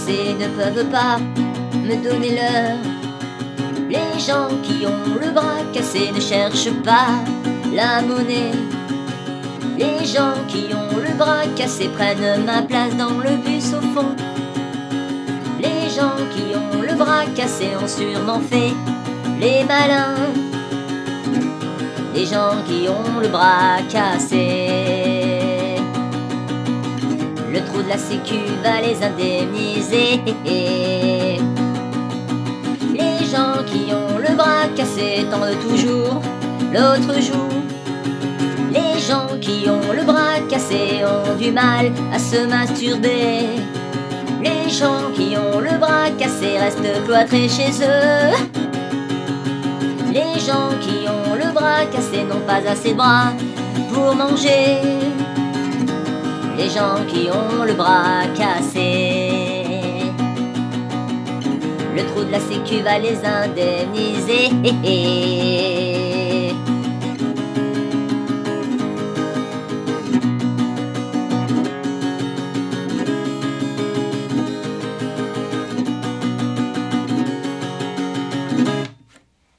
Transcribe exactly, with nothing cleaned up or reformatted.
cassés ne peuvent pas me donner l'heure. Les gens qui ont le bras cassé ne cherchent pas la monnaie. Les gens qui ont le bras cassé prennent ma place dans le bus au fond. Les gens qui ont le bras cassé ont sûrement fait les malins. Les gens qui ont le bras cassé, le trou de la sécu va les indemniser. Les gens qui ont le bras cassé tendent toujours l'autre joue. Les gens qui ont le bras cassé ont du mal à se masturber. Les gens qui ont le bras cassé restent cloîtrés chez eux. Les gens qui ont le bras cassé n'ont pas assez de bras pour manger. Les gens qui ont le bras cassé, le trou de la sécu va les indemniser.